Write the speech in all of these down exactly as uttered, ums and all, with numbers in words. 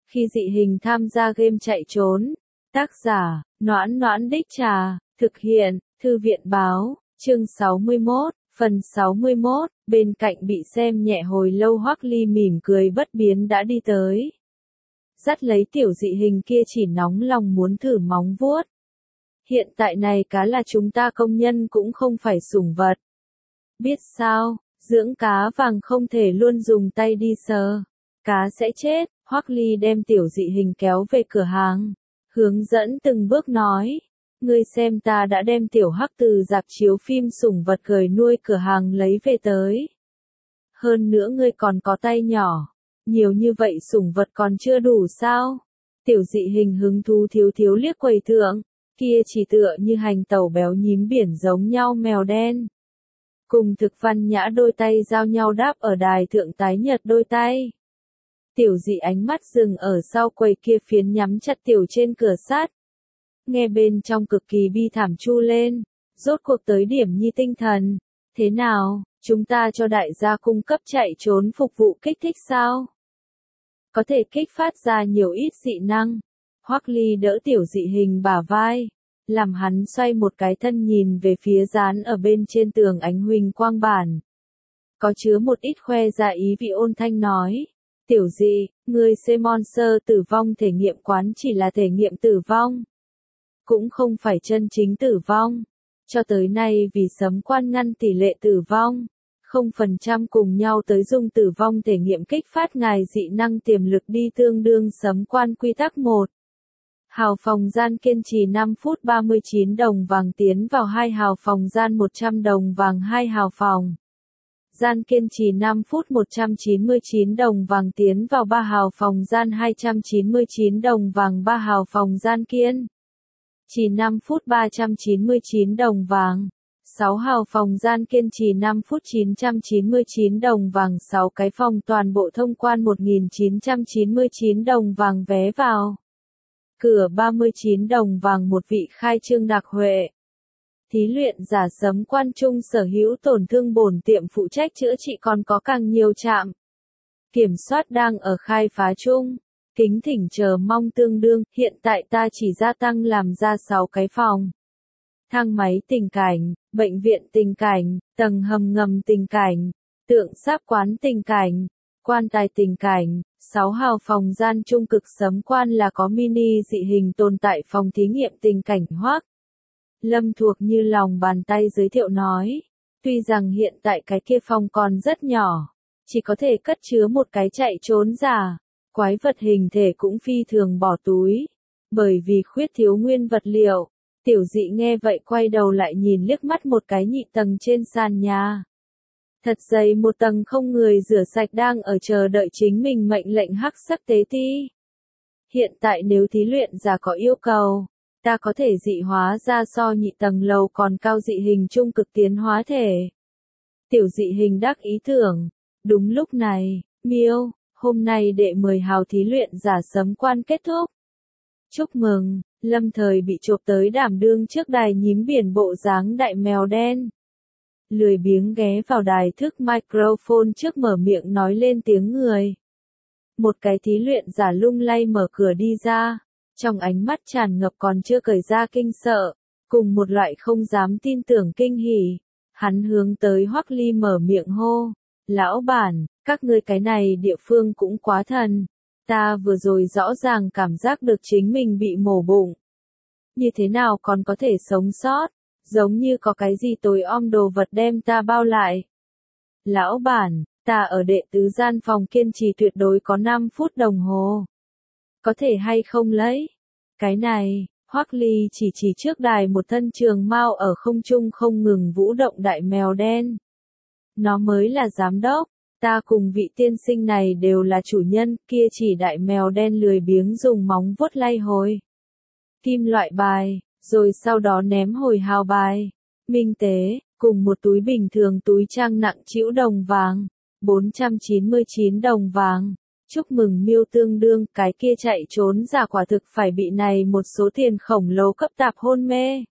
Khi dị hình tham gia game chạy trốn. Tác giả, Noãn Noãn Đích Trà, thực hiện, Thư viện báo, chương sáu mươi mốt, phần sáu mươi mốt, bên cạnh bị xem nhẹ hồi lâu Hoắc Ly mỉm cười bất biến đã đi tới. Dắt lấy tiểu dị hình kia chỉ nóng lòng muốn thử móng vuốt. Hiện tại này cá là chúng ta công nhân cũng không phải sủng vật. Biết sao, dưỡng cá vàng không thể luôn dùng tay đi sờ. Cá sẽ chết. Hoắc Ly đem tiểu dị hình kéo về cửa hàng. Hướng dẫn từng bước nói. Ngươi xem ta đã đem tiểu Hắc từ rạp chiếu phim sủng vật cười nuôi cửa hàng lấy về tới. Hơn nữa ngươi còn có tay nhỏ. Nhiều như vậy sủng vật còn chưa đủ sao? Tiểu dị hình hứng thú thiếu thiếu liếc quầy thượng. Kia chỉ tựa như hành tẩu béo nhím biển giống nhau mèo đen. Cùng thực văn nhã đôi tay giao nhau đáp ở đài thượng tái nhật đôi tay. Tiểu dị ánh mắt dừng ở sau quầy kia phiến nhắm chặt tiểu trên cửa sắt. Nghe bên trong cực kỳ bi thảm chu lên. Rốt cuộc tới điểm nhi tinh thần. Thế nào, chúng ta cho đại gia cung cấp chạy trốn phục vụ kích thích sao? Có thể kích phát ra nhiều ít dị năng. Hoắc Ly đỡ tiểu dị hình bả vai. Làm hắn xoay một cái thân nhìn về phía dán ở bên trên tường ánh huỳnh quang bản. Có chứa một ít khoe ra ý vị ôn thanh nói. Tiểu dị, ngươi C Monster tử vong thể nghiệm quán chỉ là thể nghiệm tử vong. Cũng không phải chân chính tử vong. Cho tới nay vì sấm quan ngăn tỷ lệ tử vong. không phần trăm cùng nhau tới dùng tử vong thể nghiệm kích phát ngài dị năng tiềm lực đi tương đương sấm quan quy tắc một. Hào phòng gian kiên trì năm phút ba mươi chín đồng vàng tiến vào hai hào phòng gian một trăm đồng vàng hai hào phòng. Gian kiên trì năm phút một trăm chín mươi chín đồng vàng tiến vào ba hào phòng gian hai trăm chín mươi chín đồng vàng ba hào phòng gian kiên. Trì năm phút ba trăm chín mươi chín đồng vàng. sáu hào phòng gian kiên trì năm phút chín trăm chín mươi chín đồng vàng sáu cái phòng toàn bộ thông quan một nghìn chín trăm chín mươi chín đồng vàng vé vào. Cửa ba mươi chín đồng vàng một vị khai trương đặc huệ. Thí luyện giả sấm quan trung sở hữu tổn thương bổn tiệm phụ trách chữa trị còn có càng nhiều trạm. Kiểm soát đang ở khai phá chung. Kính thỉnh chờ mong tương đương, hiện tại ta chỉ gia tăng làm ra sáu cái phòng. Thang máy tình cảnh, bệnh viện tình cảnh, tầng hầm ngầm tình cảnh, tượng sáp quán tình cảnh, quan tài tình cảnh, sáu hào phòng gian trung cực sấm quan là có mini dị hình tồn tại phòng thí nghiệm tình cảnh Hoắc Lâm thuộc như lòng bàn tay giới thiệu nói. Tuy rằng hiện tại cái kia phòng còn rất nhỏ, chỉ có thể cất chứa một cái chạy trốn giả, quái vật hình thể cũng phi thường bỏ túi, bởi vì khuyết thiếu nguyên vật liệu. Tiểu dị nghe vậy quay đầu lại nhìn liếc mắt một cái nhị tầng trên sàn nhà. Thật dày một tầng không người rửa sạch đang ở chờ đợi chính mình mệnh lệnh hắc sắc tế ti. Hiện tại nếu thí luyện giả có yêu cầu, ta có thể dị hóa ra so nhị tầng lầu còn cao dị hình trung cực tiến hóa thể. Tiểu dị hình đắc ý tưởng. Đúng lúc này, miêu, hôm nay đệ mười hào thí luyện giả sấm quan kết thúc. Chúc mừng, lâm thời bị chộp tới đảm đương trước đài nhím biển bộ dáng đại mèo đen. Lười biếng ghé vào đài thức microphone trước mở miệng nói lên tiếng người. Một cái thí luyện giả lung lay mở cửa đi ra, trong ánh mắt tràn ngập còn chưa cởi ra kinh sợ, cùng một loại không dám tin tưởng kinh hỉ. Hắn hướng tới Hoắc Ly mở miệng hô, lão bản, các ngươi cái này địa phương cũng quá thần. Ta vừa rồi rõ ràng cảm giác được chính mình bị mổ bụng. Như thế nào còn có thể sống sót, giống như có cái gì tối om đồ vật đem ta bao lại. Lão bản, ta ở đệ tứ gian phòng kiên trì tuyệt đối có năm phút đồng hồ. Có thể hay không lấy? Cái này, Hoắc Ly chỉ chỉ trước đài một thân trường mao ở không trung không ngừng vũ động đại mèo đen. Nó mới là giám đốc. Ta cùng vị tiên sinh này đều là chủ nhân, kia chỉ đại mèo đen lười biếng dùng móng vuốt lay hồi kim loại bài, rồi sau đó ném hồi hào bài. Minh tế, cùng một túi bình thường túi trang nặng trĩu đồng vàng, bốn trăm chín mươi chín đồng vàng. Chúc mừng miêu tương đương, cái kia chạy trốn giả quả thực phải bị này một số tiền khổng lồ cấp tạp hôn mê.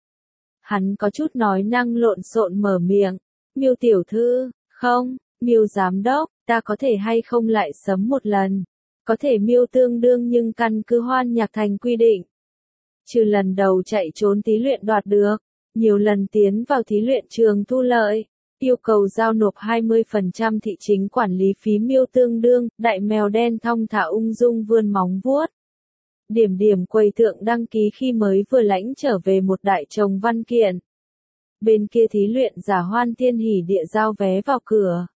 Hắn có chút nói năng lộn xộn mở miệng, miêu tiểu thư, không. Miêu giám đốc, ta có thể hay không lại sấm một lần? Có thể miêu tương đương nhưng căn cứ Hoan Nhạc Thành quy định. Trừ lần đầu chạy trốn thí luyện đoạt được, nhiều lần tiến vào thí luyện trường thu lợi, yêu cầu giao nộp hai mươi phần trăm thị chính quản lý phí miêu tương đương, đại mèo đen thong thả ung dung vươn móng vuốt. Điểm điểm quầy thượng đăng ký khi mới vừa lãnh trở về một đại chồng văn kiện. Bên kia thí luyện giả Hoan Thiên hỉ địa giao vé vào cửa.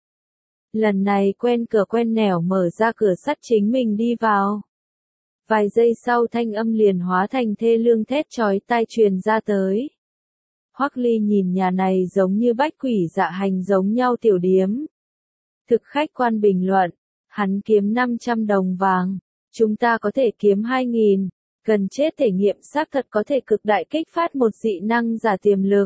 Lần này quen cửa quen nẻo mở ra cửa sắt chính mình đi vào. Vài giây sau thanh âm liền hóa thành thê lương thét chói tai truyền ra tới. Hoắc Ly nhìn nhà này giống như bách quỷ dạ hành giống nhau tiểu điếm. Thực khách quan bình luận, hắn kiếm năm trăm đồng vàng, chúng ta có thể kiếm hai nghìn, cần chết thể nghiệm xác thật có thể cực đại kích phát một dị năng giả tiềm lực.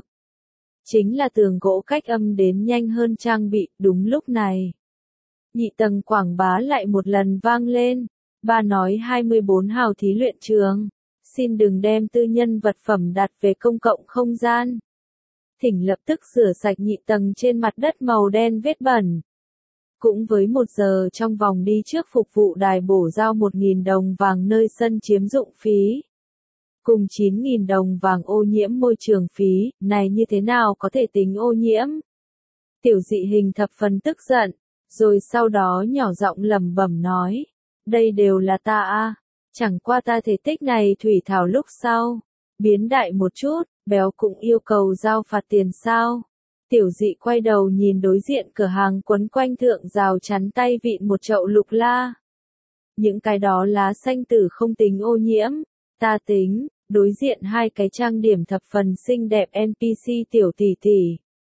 Chính là tường gỗ cách âm đến nhanh hơn trang bị, đúng lúc này. Nhị tầng quảng bá lại một lần vang lên, ba nói hai mươi bốn hào thí luyện trường, xin đừng đem tư nhân vật phẩm đặt về công cộng không gian. Thỉnh lập tức rửa sạch nhị tầng trên mặt đất màu đen vết bẩn. Cũng với một giờ trong vòng đi trước phục vụ đài bổ giao một nghìn đồng vàng nơi sân chiếm dụng phí. Cùng chín nghìn đồng vàng ô nhiễm môi trường phí, này như thế nào có thể tính ô nhiễm? Tiểu dị hình thập phần tức giận, rồi sau đó nhỏ giọng lẩm bẩm nói, đây đều là ta a, chẳng qua ta thể tích này thủy thảo lúc sau, biến đại một chút, béo cũng yêu cầu giao phạt tiền sao? Tiểu dị quay đầu nhìn đối diện cửa hàng quấn quanh thượng rào chắn tay vịn một chậu lục la. Những cái đó lá xanh tử không tính ô nhiễm, ta tính, đối diện hai cái trang điểm thập phần xinh đẹp en pê xê tiểu tỷ tỷ.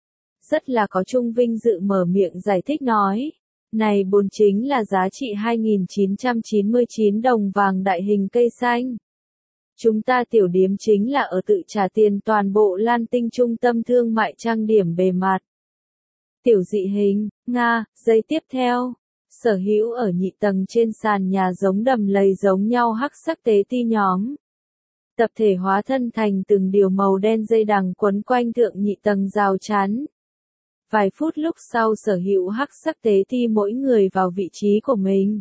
Rất là có trung vinh dự mở miệng giải thích nói, này bốn chính là giá trị hai nghìn chín trăm chín mươi chín đồng vàng đại hình cây xanh. Chúng ta tiểu điếm chính là ở tự trả tiền toàn bộ Lan Tinh trung tâm thương mại trang điểm bề mặt. Tiểu dị hình, Nga, giây tiếp theo, sở hữu ở nhị tầng trên sàn nhà giống đầm lầy giống nhau hắc sắc tế ti nhóm. Tập thể hóa thân thành từng điều màu đen dây đằng quấn quanh thượng nhị tầng rào chắn. Vài phút lúc sau sở hữu hắc sắc tế ti mỗi người vào vị trí của mình.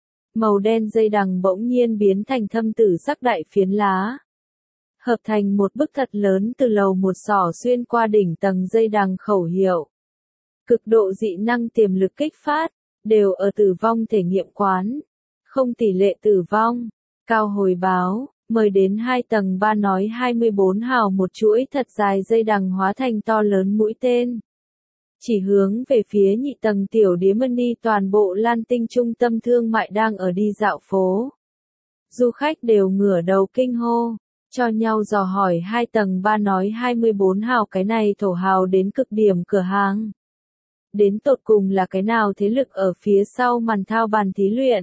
Màu đen dây đằng bỗng nhiên biến thành thâm tử sắc đại phiến lá. Hợp thành một bức thật lớn từ lầu một xỏ xuyên qua đỉnh tầng dây đằng khẩu hiệu. Cực độ dị năng tiềm lực kích phát, đều ở tử vong thể nghiệm quán. Không tỷ lệ tử vong, cao hồi báo, mời đến hai tầng ba nói hai mươi bốn hào một chuỗi thật dài dây đằng hóa thành to lớn mũi tên. Chỉ hướng về phía nhị tầng tiểu điếm đi toàn bộ Lan Tinh trung tâm thương mại đang ở đi dạo phố. Du khách đều ngửa đầu kinh hô, cho nhau dò hỏi hai tầng ba nói hai mươi bốn hào cái này thổ hào đến cực điểm cửa hàng. Đến tột cùng là cái nào thế lực ở phía sau màn thao bàn thí luyện.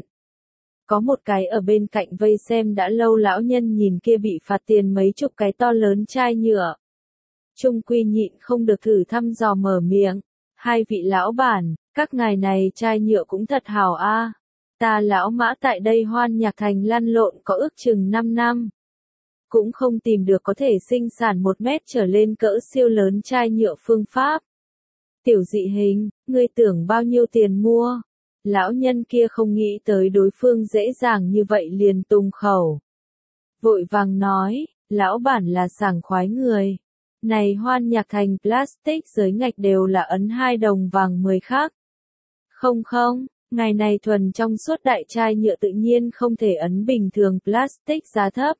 Có một cái ở bên cạnh vây xem đã lâu lão nhân nhìn kia bị phạt tiền mấy chục cái to lớn chai nhựa. Trung quy nhịn không được thử thăm dò mở miệng. Hai vị lão bản, các ngài này chai nhựa cũng thật hảo a. Ta lão mã tại đây Hoan Nhạc Thành lăn lộn có ước chừng năm năm. Cũng không tìm được có thể sinh sản một mét trở lên cỡ siêu lớn chai nhựa phương pháp. Tiểu dị hình, ngươi tưởng bao nhiêu tiền mua? Lão nhân kia không nghĩ tới đối phương dễ dàng như vậy liền tung khẩu. Vội vàng nói, lão bản là sảng khoái người. Này Hoan Nhạc Thành plastic giới ngạch đều là ấn hai đồng vàng mười khắc. Không không, ngày này thuần trong suốt đại chai nhựa tự nhiên không thể ấn bình thường plastic giá thấp.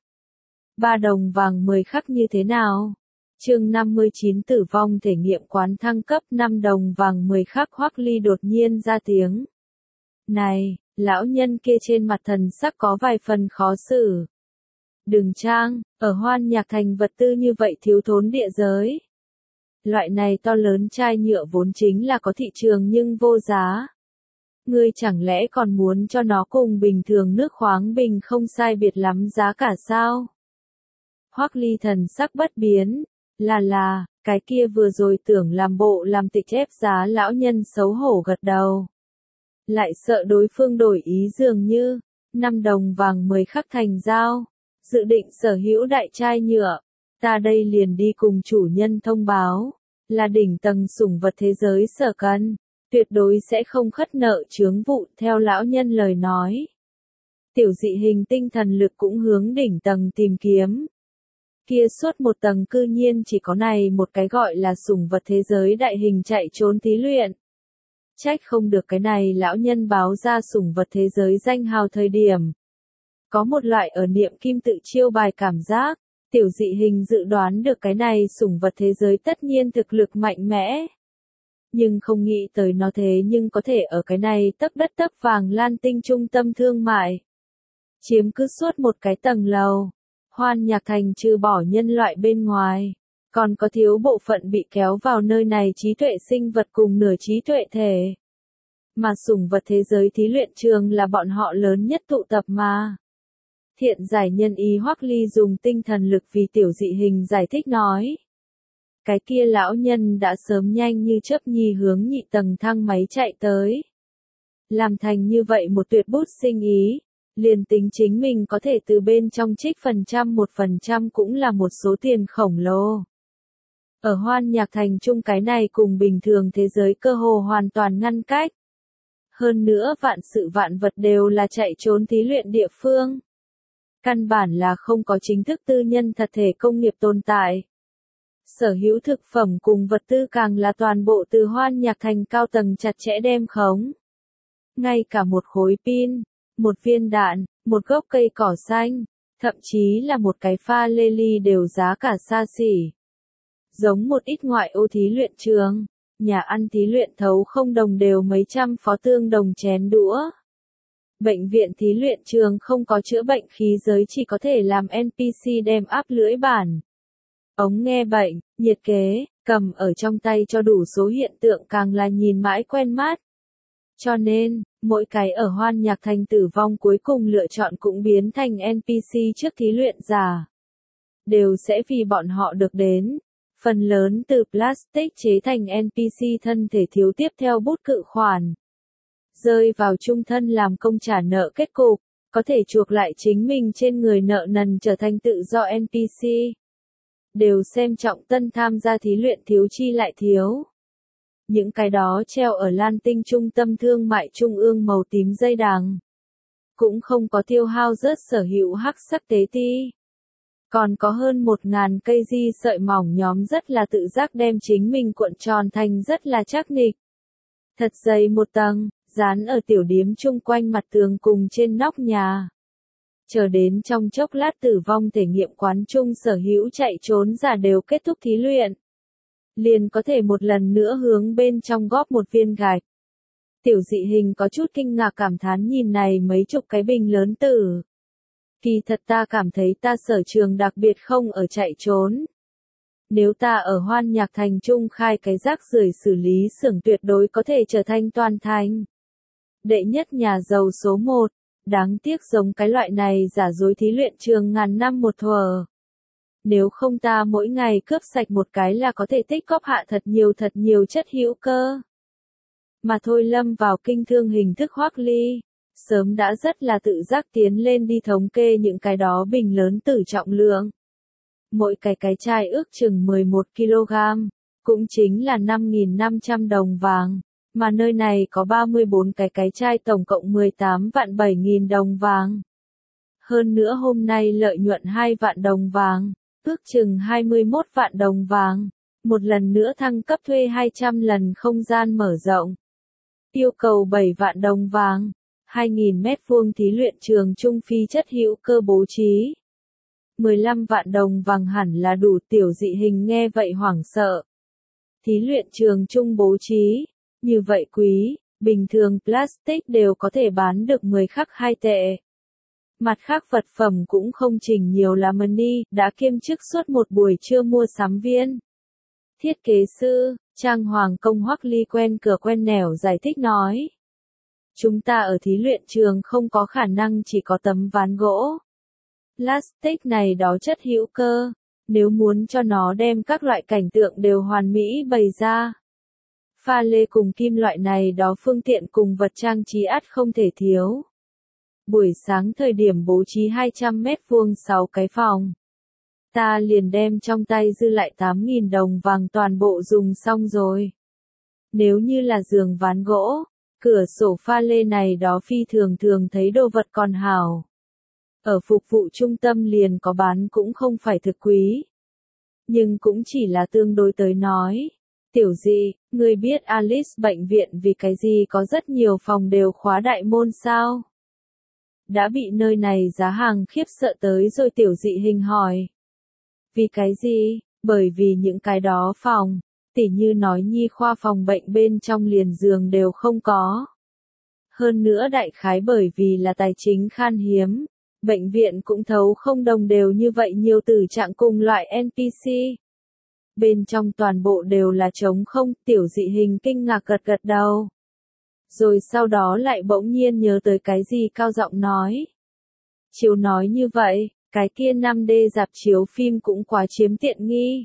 ba đồng vàng mười khắc như thế nào? Chương năm mươi chín tử vong thể nghiệm quán thăng cấp năm đồng vàng mười khắc Hoắc Ly đột nhiên ra tiếng. Này, lão nhân kia trên mặt thần sắc có vài phần khó xử. Đừng trang, ở Hoan Nhạc Thành vật tư như vậy thiếu thốn địa giới. Loại này to lớn chai nhựa vốn chính là có thị trường nhưng vô giá. Ngươi chẳng lẽ còn muốn cho nó cùng bình thường nước khoáng bình không sai biệt lắm giá cả sao? Hoắc Ly thần sắc bất biến, là là, cái kia vừa rồi tưởng làm bộ làm tịch ép giá lão nhân xấu hổ gật đầu. Lại sợ đối phương đổi ý dường như, năm đồng vàng mười khắc thành giao. Dự định sở hữu đại chai nhựa, ta đây liền đi cùng chủ nhân thông báo, là đỉnh tầng sủng vật thế giới sở cần, tuyệt đối sẽ không khất nợ chướng vụ theo lão nhân lời nói. Tiểu dị hình tinh thần lực cũng hướng đỉnh tầng tìm kiếm. Kia suốt một tầng cư nhiên chỉ có này một cái gọi là sủng vật thế giới đại hình chạy trốn thí luyện. Trách không được cái này lão nhân báo ra sủng vật thế giới danh hào thời điểm. Có một loại ở niệm kim tự chiêu bài cảm giác, tiểu dị hình dự đoán được cái này sủng vật thế giới tất nhiên thực lực mạnh mẽ. Nhưng không nghĩ tới nó thế nhưng có thể ở cái này tấc đất tấc vàng Lan Tinh trung tâm thương mại. Chiếm cứ suốt một cái tầng lầu. Hoan Nhạc Thành trừ bỏ nhân loại bên ngoài. Còn có thiếu bộ phận bị kéo vào nơi này trí tuệ sinh vật cùng nửa trí tuệ thể. Mà sủng vật thế giới thí luyện trường là bọn họ lớn nhất tụ tập mà. Thiện giải nhân ý Hoắc Ly dùng tinh thần lực vì tiểu dị hình giải thích nói. Cái kia lão nhân đã sớm nhanh như chớp nhi hướng nhị tầng thang máy chạy tới. Làm thành như vậy một tuyệt bút sinh ý, liền tính chính mình có thể từ bên trong trích phần trăm một phần trăm cũng là một số tiền khổng lồ. Ở Hoan Nhạc Thành chung cái này cùng bình thường thế giới cơ hồ hoàn toàn ngăn cách. Hơn nữa vạn sự vạn vật đều là chạy trốn thí luyện địa phương. Căn bản là không có chính thức tư nhân thật thể công nghiệp tồn tại. Sở hữu thực phẩm cùng vật tư càng là toàn bộ từ Hoan Nhạc Thành cao tầng chặt chẽ đem khống. Ngay cả một khối pin, một viên đạn, một gốc cây cỏ xanh, thậm chí là một cái pha lê ly đều giá cả xa xỉ. Giống một ít ngoại ô thí luyện trường, nhà ăn thí luyện thấu không đồng đều mấy trăm phó tương đồng chén đũa. Bệnh viện thí luyện trường không có chữa bệnh khí giới chỉ có thể làm en pê xê đem áp lưỡi bản. Ống nghe bệnh, nhiệt kế, cầm ở trong tay cho đủ số hiện tượng càng là nhìn mãi quen mắt. Cho nên, mỗi cái ở Hoan Nhạc Thành tử vong cuối cùng lựa chọn cũng biến thành en pê xê trước thí luyện giả. Đều sẽ vì bọn họ được đến. Phần lớn từ plastic chế thành en pê xê thân thể thiếu tiếp theo bút cự khoản. Rơi vào chung thân làm công trả nợ kết cục, có thể chuộc lại chính mình trên người nợ nần trở thành tự do en pê xê. Đều xem trọng tân tham gia thí luyện thiếu chi lại thiếu. Những cái đó treo ở Lan Tinh trung tâm thương mại trung ương màu tím dây đằng. Cũng không có tiêu hao rớt sở hữu hắc sắc tế ti. Còn có hơn một ngàn cây di sợi mỏng nhóm rất là tự giác đem chính mình cuộn tròn thành rất là chắc nịch. Thật dày một tầng, dán ở tiểu điếm chung quanh mặt tường cùng trên nóc nhà. Chờ đến trong chốc lát tử vong thể nghiệm quán chung sở hữu chạy trốn giả đều kết thúc thí luyện. Liền có thể một lần nữa hướng bên trong góp một viên gạch. Tiểu dị hình có chút kinh ngạc cảm thán nhìn này mấy chục cái bình lớn tử. Kỳ thật ta cảm thấy ta sở trường đặc biệt không ở chạy trốn. Nếu ta ở Hoan Nhạc Thành trung khai cái rác rưởi xử lý xưởng tuyệt đối có thể trở thành toàn thành. Đệ nhất nhà giàu số một, đáng tiếc giống cái loại này giả dối thí luyện trường ngàn năm một thuở. Nếu không ta mỗi ngày cướp sạch một cái là có thể tích góp hạ thật nhiều thật nhiều chất hữu cơ. Mà thôi lâm vào kinh thương hình thức Hoắc Ly, sớm đã rất là tự giác tiến lên đi thống kê những cái đó bình lớn tử trọng lượng. Mỗi cái cái chai ước chừng mười một ki lô gam, cũng chính là năm nghìn năm trăm đồng vàng, mà nơi này có ba mươi bốn cái cái chai tổng cộng mười tám vạn bảy nghìn đồng vàng. Hơn nữa hôm nay lợi nhuận hai vạn đồng vàng, ước chừng hai mươi mốt vạn đồng vàng, một lần nữa thăng cấp thuê hai trăm lần không gian mở rộng. Yêu cầu bảy vạn đồng vàng, hai nghìn mét vuông thí luyện trường trung phi chất hữu cơ bố trí. mười lăm vạn đồng vàng hẳn là đủ. Tiểu dị hình nghe vậy hoảng sợ. Thí luyện trường trung bố trí, như vậy quý, bình thường plastic đều có thể bán được mười khắc hai tệ. Mặt khác vật phẩm cũng không chỉnh nhiều là money, đã kiêm chức suốt một buổi trưa mua sắm viên. Thiết kế sư, Trang Hoàng Công Hoắc Ly quen cửa quen nẻo giải thích nói. Chúng ta ở thí luyện trường không có khả năng chỉ có tấm ván gỗ. Plastic này đó chất hữu cơ, nếu muốn cho nó đem các loại cảnh tượng đều hoàn mỹ bày ra. Pha lê cùng kim loại này đó phương tiện cùng vật trang trí ắt không thể thiếu. Buổi sáng thời điểm bố trí hai trăm mét vuông sáu cái phòng. Ta liền đem trong tay dư lại tám nghìn đồng vàng toàn bộ dùng xong rồi. Nếu như là giường ván gỗ, Cửa sổ pha lê này đó phi thường thường thấy đồ vật còn hảo. Ở phục vụ trung tâm liền có bán cũng không phải thực quý. Nhưng cũng chỉ là tương đối tới nói. Tiểu Dị, ngươi biết Alice bệnh viện vì cái gì có rất nhiều phòng đều khóa đại môn sao? Đã bị nơi này giá hàng khiếp sợ tới rồi Tiểu Dị hình hỏi. Vì cái gì? Bởi vì những cái đó phòng, tỉ như nói nhi khoa phòng bệnh bên trong liền giường đều không có. Hơn nữa đại khái bởi vì là tài chính khan hiếm, bệnh viện cũng thấu không đồng đều như vậy nhiều tử trạng cùng loại en pê xê. Bên trong toàn bộ đều là trống không, Tiểu Dị hình kinh ngạc gật gật đầu. Rồi sau đó lại bỗng nhiên nhớ tới cái gì cao giọng nói. Chiếu nói như vậy, cái kia năm D rạp chiếu phim cũng quá chiếm tiện nghi.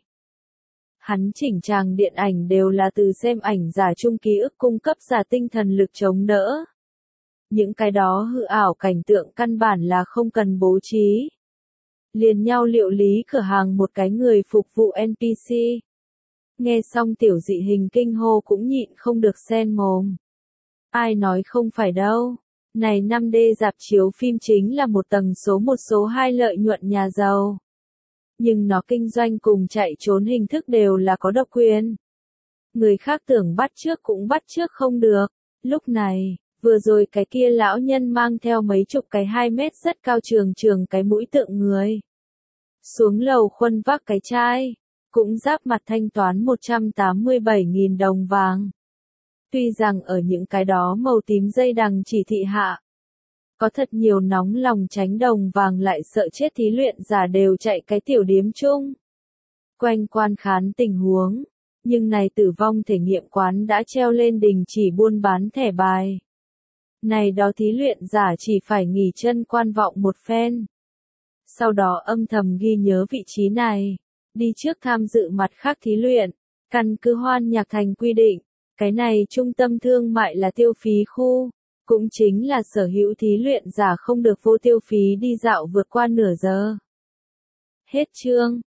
Hắn chỉnh tràng điện ảnh đều là từ xem ảnh giả chung ký ức cung cấp giả tinh thần lực chống đỡ. Những cái đó hư ảo cảnh tượng căn bản là không cần bố trí. Liền nhau liệu lý cửa hàng một cái người phục vụ en pê xê. Nghe xong Tiểu Dị hình kinh hô cũng nhịn không được sen mồm. Ai nói không phải đâu. Này năm D rạp chiếu phim chính là một tầng số một số hai lợi nhuận nhà giàu. Nhưng nó kinh doanh cùng chạy trốn hình thức đều là có độc quyền. Người khác tưởng bắt trước cũng bắt trước không được. Lúc này, vừa rồi cái kia lão nhân mang theo mấy chục cái hai mét rất cao trường trường cái mũi tượng người. Xuống lầu khuân vác cái chai, cũng giáp mặt thanh toán một trăm tám mươi bảy nghìn đồng vàng. Tuy rằng ở những cái đó màu tím dây đằng chỉ thị hạ, có thật nhiều nóng lòng tránh đồng vàng lại sợ chết thí luyện giả đều chạy cái tiểu điếm chung. Quanh quan khán tình huống, nhưng này tử vong thể nghiệm quán đã treo lên đình chỉ buôn bán thẻ bài. Này đó thí luyện giả chỉ phải nghỉ chân quan vọng một phen. Sau đó âm thầm ghi nhớ vị trí này, đi trước tham dự mặt khác thí luyện, căn cứ Hoan Nhạc Thành quy định, cái này trung tâm thương mại là tiêu phí khu, cũng chính là sở hữu thí luyện giả không được vô tiêu phí đi dạo vượt qua nửa giờ. Hết chương.